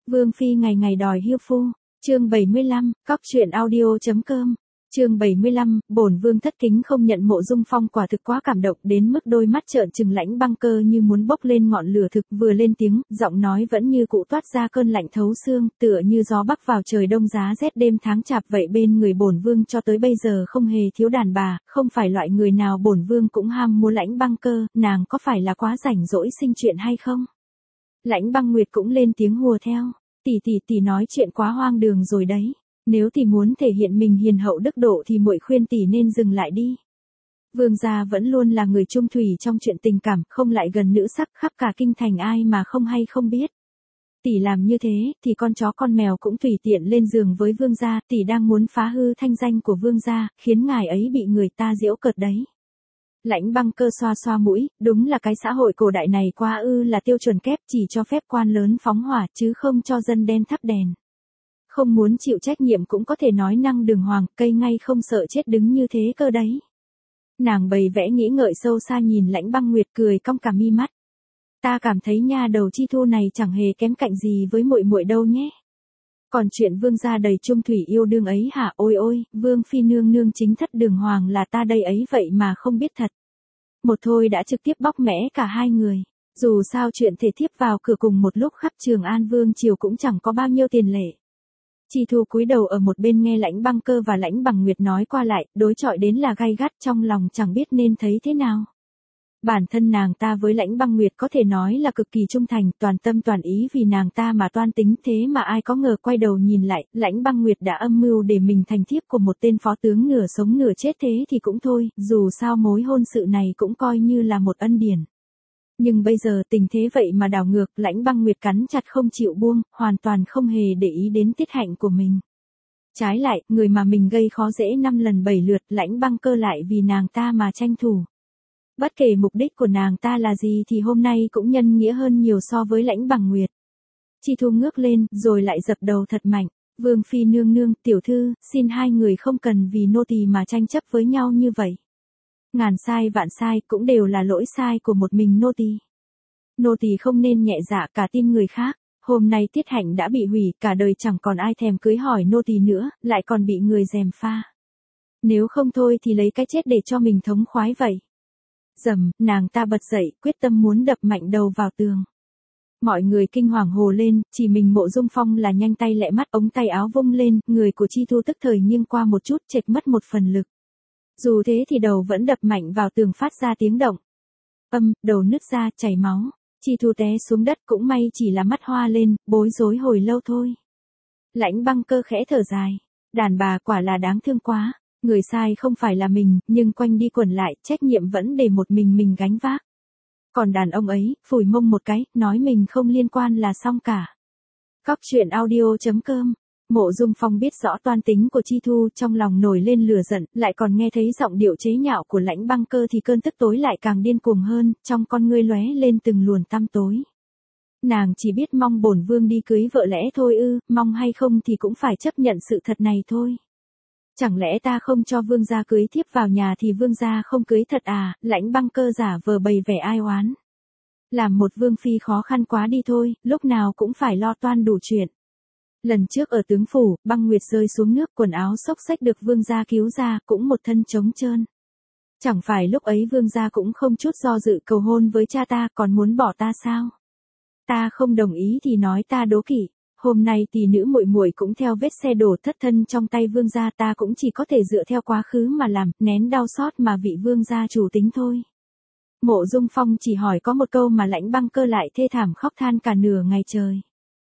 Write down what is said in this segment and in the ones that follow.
Vương phi ngày ngày đòi hiêu phu. Chương 75, cóc truyện audio.com. Chương 75, bổn vương thất kính không nhận. Mộ Dung Phong quả thực quá cảm động đến mức đôi mắt trợn trừng, Lãnh Băng Cơ như muốn bốc lên ngọn lửa thực, vừa lên tiếng, giọng nói vẫn như cũ toát ra cơn lạnh thấu xương, tựa như gió bắc vào trời đông giá rét đêm tháng chạp vậy. Bên người bổn vương cho tới bây giờ không hề thiếu đàn bà, không phải loại người nào bổn vương cũng ham mua. Lãnh Băng Cơ, nàng có phải là quá rảnh rỗi sinh chuyện hay không? Lãnh Băng Nguyệt cũng lên tiếng hùa theo. Tỷ nói chuyện quá hoang đường rồi đấy. Nếu tỷ muốn thể hiện mình hiền hậu đức độ thì muội khuyên tỷ nên dừng lại đi. Vương gia vẫn luôn là người trung thủy trong chuyện tình cảm, không lại gần nữ sắc, khắp cả kinh thành ai mà không hay không biết. Tỷ làm như thế thì con chó con mèo cũng tùy tiện lên giường với vương gia, tỷ đang muốn phá hư thanh danh của vương gia, khiến ngài ấy bị người ta giễu cợt đấy. Lãnh Băng Cơ xoa xoa mũi, đúng là cái xã hội cổ đại này quá là tiêu chuẩn kép, chỉ cho phép quan lớn phóng hỏa chứ không cho dân đen thắp đèn. Không muốn chịu trách nhiệm cũng có thể nói năng đường hoàng, cây ngay không sợ chết đứng như thế cơ đấy. Nàng bày vẽ nghĩ ngợi sâu xa nhìn Lãnh Băng Nguyệt, cười cong cả mi mắt. Ta cảm thấy nha đầu Chi Thu này chẳng hề kém cạnh gì với muội đâu nhé. Còn chuyện vương gia đầy trung thủy yêu đương ấy hả? Ôi, vương phi nương nương chính thất đường hoàng là ta đây ấy vậy mà không biết thật. Một thôi đã trực tiếp bóc mẽ cả hai người. Dù sao chuyện thể thiếp vào cửa cùng một lúc khắp Trường An vương triều cũng chẳng có bao nhiêu tiền lệ. Chi Thu cúi đầu ở một bên nghe Lãnh Băng Cơ và Lãnh Bằng Nguyệt nói qua lại, đối chọi đến là gay gắt, trong lòng chẳng biết nên thấy thế nào. Bản thân nàng ta với Lãnh Băng Nguyệt có thể nói là cực kỳ trung thành, toàn tâm toàn ý vì nàng ta mà toan tính, thế mà ai có ngờ quay đầu nhìn lại, Lãnh Băng Nguyệt đã âm mưu để mình thành thiếp của một tên phó tướng nửa sống nửa chết. Thế thì cũng thôi, dù sao mối hôn sự này cũng coi như là một ân điển. Nhưng bây giờ tình thế vậy mà đảo ngược, Lãnh Băng Nguyệt cắn chặt không chịu buông, hoàn toàn không hề để ý đến tiết hạnh của mình. Trái lại, người mà mình gây khó dễ 5 lần 7 lượt, Lãnh Băng Cơ lại vì nàng ta mà tranh thủ. Bất kể mục đích của nàng ta là gì thì hôm nay cũng nhân nghĩa hơn nhiều so với Lãnh Bằng Nguyệt. Chi Thu ngước lên, rồi lại dập đầu thật mạnh. Vương phi nương nương, tiểu thư, xin hai người không cần vì nô tỳ mà tranh chấp với nhau như vậy. Ngàn sai vạn sai cũng đều là lỗi sai của một mình nô tỳ. Nô tỳ không nên nhẹ dạ cả tin người khác. Hôm nay tiết hạnh đã bị hủy, cả đời chẳng còn ai thèm cưới hỏi nô tỳ nữa, lại còn bị người gièm pha. Nếu không thôi thì lấy cái chết để cho mình thống khoái vậy. Dầm, nàng ta bật dậy, quyết tâm muốn đập mạnh đầu vào tường. Mọi người kinh hoàng hồ lên, chỉ mình Mộ Dung Phong là nhanh tay lẹ mắt, ống tay áo vung lên, người của Chi Thu tức thời nghiêng qua một chút, chệch mất một phần lực. Dù thế thì đầu vẫn đập mạnh vào tường phát ra tiếng động. Đầu nứt ra, chảy máu. Chi Thu té xuống đất, cũng may chỉ là mắt hoa lên, bối rối hồi lâu thôi. Lãnh Băng Cơ khẽ thở dài. Đàn bà quả là đáng thương quá. Người sai không phải là mình, nhưng quanh đi quẩn lại, trách nhiệm vẫn để một mình gánh vác. Còn đàn ông ấy, phủi mông một cái, nói mình không liên quan là xong cả. Cóc truyện audio.com. Mộ Dung Phong biết rõ toan tính của Chi Thu, trong lòng nổi lên lửa giận, lại còn nghe thấy giọng điệu chế nhạo của Lãnh Băng Cơ thì cơn tức tối lại càng điên cuồng hơn, trong con ngươi lóe lên từng luồn tăm tối. Nàng chỉ biết mong bổn vương đi cưới vợ lẽ thôi mong hay không thì cũng phải chấp nhận sự thật này thôi. Chẳng lẽ ta không cho vương gia cưới thiếp vào nhà thì vương gia không cưới thật à? Lãnh Băng Cơ giả vờ bày vẻ ai oán. Làm một vương phi khó khăn quá đi thôi, lúc nào cũng phải lo toan đủ chuyện. Lần trước ở tướng phủ, Băng Nguyệt rơi xuống nước, quần áo xốc xếch được vương gia cứu ra, cũng một thân trống trơn. Chẳng phải lúc ấy vương gia cũng không chút do dự cầu hôn với cha ta, còn muốn bỏ ta sao? Ta không đồng ý thì nói ta đố kỵ. Hôm nay tỷ nữ muội cũng theo vết xe đổ thất thân trong tay vương gia, ta cũng chỉ có thể dựa theo quá khứ mà làm, nén đau xót mà vị vương gia chủ tính thôi. Mộ Dung Phong chỉ hỏi có một câu mà Lãnh Băng Cơ lại thê thảm khóc than cả nửa ngày trời.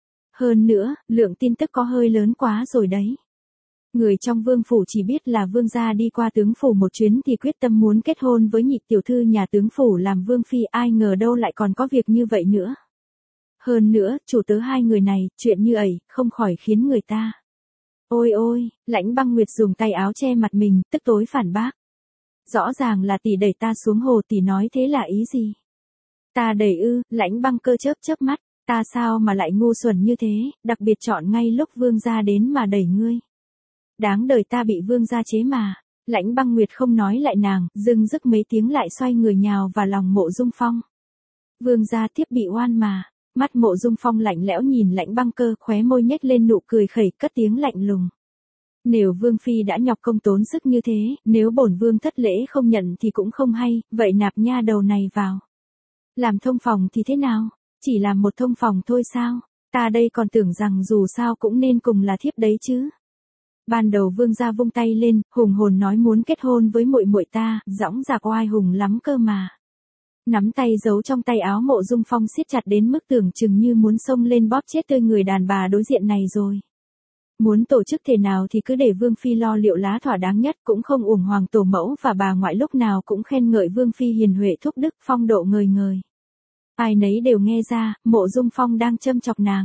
Hơn nữa, lượng tin tức có hơi lớn quá rồi đấy. Người trong vương phủ chỉ biết là vương gia đi qua tướng phủ một chuyến thì quyết tâm muốn kết hôn với nhị tiểu thư nhà tướng phủ làm vương phi, ai ngờ đâu lại còn có việc như vậy nữa. Hơn nữa, chủ tớ hai người này, chuyện như ấy, không khỏi khiến người ta. Ôi, Lãnh Băng Nguyệt dùng tay áo che mặt mình, tức tối phản bác. Rõ ràng là tỷ đẩy ta xuống hồ, tỷ nói thế là ý gì? Ta đẩy Lãnh Băng Cơ chớp mắt, ta sao mà lại ngu xuẩn như thế, đặc biệt chọn ngay lúc vương gia đến mà đẩy ngươi. Đáng đời ta bị vương gia chế mà. Lãnh Băng Nguyệt không nói lại nàng, dưng dứt mấy tiếng lại xoay người nhào vào lòng Mộ Dung Phong. Vương gia tiếp bị oan mà. Mắt Mộ Dung Phong lạnh lẽo nhìn Lãnh Băng Cơ, khóe môi nhếch lên nụ cười khẩy, cất tiếng lạnh lùng. Nếu vương phi đã nhọc công tốn sức như thế, nếu bổn vương thất lễ không nhận thì cũng không hay, vậy nạp nha đầu này vào. Làm thông phòng thì thế nào? Chỉ làm một thông phòng thôi sao? Ta đây còn tưởng rằng dù sao cũng nên cùng là thiếp đấy chứ. Ban đầu vương gia vung tay lên, hùng hồn nói muốn kết hôn với muội muội ta, dõng dạc oai hùng lắm cơ mà. Nắm tay giấu trong tay áo Mộ Dung Phong siết chặt đến mức tưởng chừng như muốn xông lên bóp chết tươi người đàn bà đối diện này rồi. Muốn tổ chức thế nào thì cứ để Vương Phi lo liệu lá thỏa đáng nhất, cũng không uổng hoàng tổ mẫu và bà ngoại lúc nào cũng khen ngợi Vương Phi hiền huệ thúc đức phong độ ngời ngời. Ai nấy đều nghe ra, Mộ Dung Phong đang châm chọc nàng.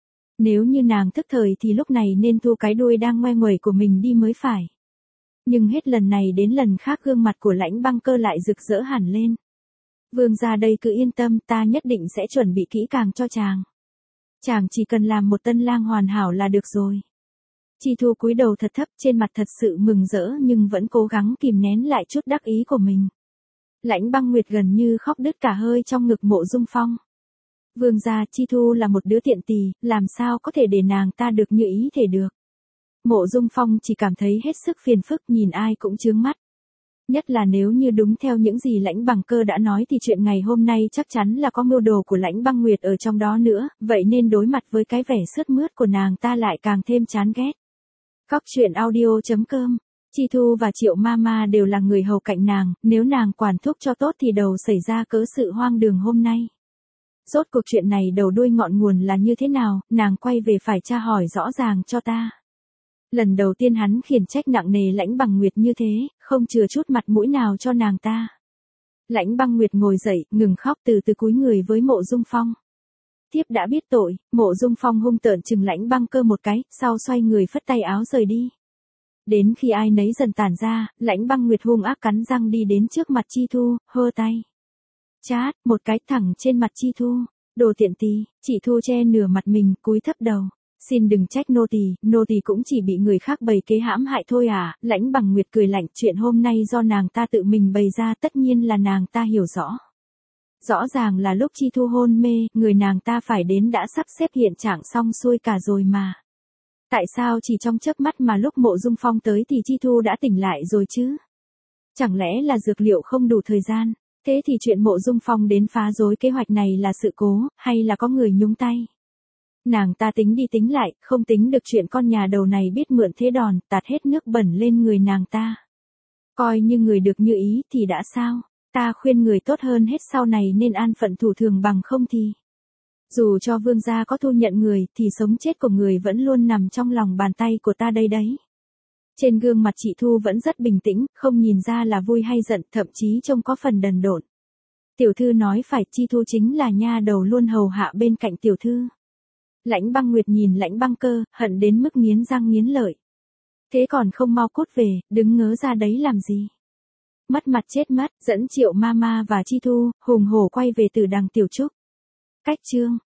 Nếu như nàng thức thời thì lúc này nên thu cái đuôi đang ngoe nguẩy của mình đi mới phải. Nhưng hết lần này đến lần khác gương mặt của Lãnh Băng Cơ lại rực rỡ hẳn lên. Vương gia đây cứ yên tâm, ta nhất định sẽ chuẩn bị kỹ càng cho chàng. Chàng chỉ cần làm một tân lang hoàn hảo là được rồi. Chi Thu cúi đầu thật thấp, trên mặt thật sự mừng rỡ nhưng vẫn cố gắng kìm nén lại chút đắc ý của mình. Lãnh Băng Nguyệt gần như khóc đứt cả hơi trong ngực Mộ Dung Phong. Vương gia, Chi Thu là một đứa tiện tỳ, làm sao có thể để nàng ta được như ý thể được. Mộ Dung Phong chỉ cảm thấy hết sức phiền phức, nhìn ai cũng chướng mắt. Nhất là nếu như đúng theo những gì Lãnh Băng Cơ đã nói thì chuyện ngày hôm nay chắc chắn là có mưu đồ của Lãnh Băng Nguyệt ở trong đó nữa, vậy nên đối mặt với cái vẻ sướt mướt của nàng ta lại càng thêm chán ghét. Cóc truyện audio.com. Chi Thu và Triệu Mama đều là người hầu cạnh nàng, nếu nàng quản thúc cho tốt thì đâu xảy ra cớ sự hoang đường hôm nay. Rốt cuộc chuyện này đầu đuôi ngọn nguồn là như thế nào, nàng quay về phải tra hỏi rõ ràng cho ta. Lần đầu tiên hắn khiển trách nặng nề Lãnh Băng Nguyệt như thế, không chừa chút mặt mũi nào cho nàng ta. Lãnh Băng Nguyệt ngồi dậy, ngừng khóc, từ từ cúi người với Mộ Dung Phong. Thiếp đã biết tội. Mộ Dung Phong hung tợn chừng Lãnh Băng Cơ một cái, sau xoay người phất tay áo rời đi. Đến khi ai nấy dần tản ra, Lãnh Băng Nguyệt hung ác cắn răng đi đến trước mặt Chi Thu, hơ tay. Chát, một cái thẳng trên mặt Chi Thu. Đồ tiện tỳ. Chị Thu che nửa mặt mình, cúi thấp đầu. Xin đừng trách nô tỳ cũng chỉ bị người khác bày kế hãm hại thôi à. Lãnh Băng Nguyệt cười lạnh, chuyện hôm nay do nàng ta tự mình bày ra, tất nhiên là nàng ta hiểu rõ. Rõ ràng là lúc Chi Thu hôn mê, người nàng ta phải đến đã sắp xếp hiện trạng xong xuôi cả rồi mà. Tại sao chỉ trong chớp mắt mà lúc Mộ Dung Phong tới thì Chi Thu đã tỉnh lại rồi chứ? Chẳng lẽ là dược liệu không đủ thời gian? Thế thì chuyện Mộ Dung Phong đến phá rối kế hoạch này là sự cố, hay là có người nhúng tay? Nàng ta tính đi tính lại, không tính được chuyện con nhà đầu này biết mượn thế đòn, tạt hết nước bẩn lên người nàng ta. Coi như người được như ý thì đã sao? Ta khuyên người tốt hơn hết sau này nên an phận thủ thường bằng không thì. Dù cho vương gia có thu nhận người thì sống chết của người vẫn luôn nằm trong lòng bàn tay của ta đây đấy. Trên gương mặt chị Thu vẫn rất bình tĩnh, không nhìn ra là vui hay giận, thậm chí trông có phần đần độn. Tiểu thư nói phải, Chi Thu chính là nha đầu luôn hầu hạ bên cạnh tiểu thư. Lãnh Băng Nguyệt nhìn Lãnh Băng Cơ, hận đến mức nghiến răng nghiến lợi. Thế còn không mau cút về, đứng ngớ ra đấy làm gì? Mất mặt chết mất, dẫn Triệu Mama và Chi Thu, hùng hổ quay về từ đằng Tiểu Trúc. Cách chương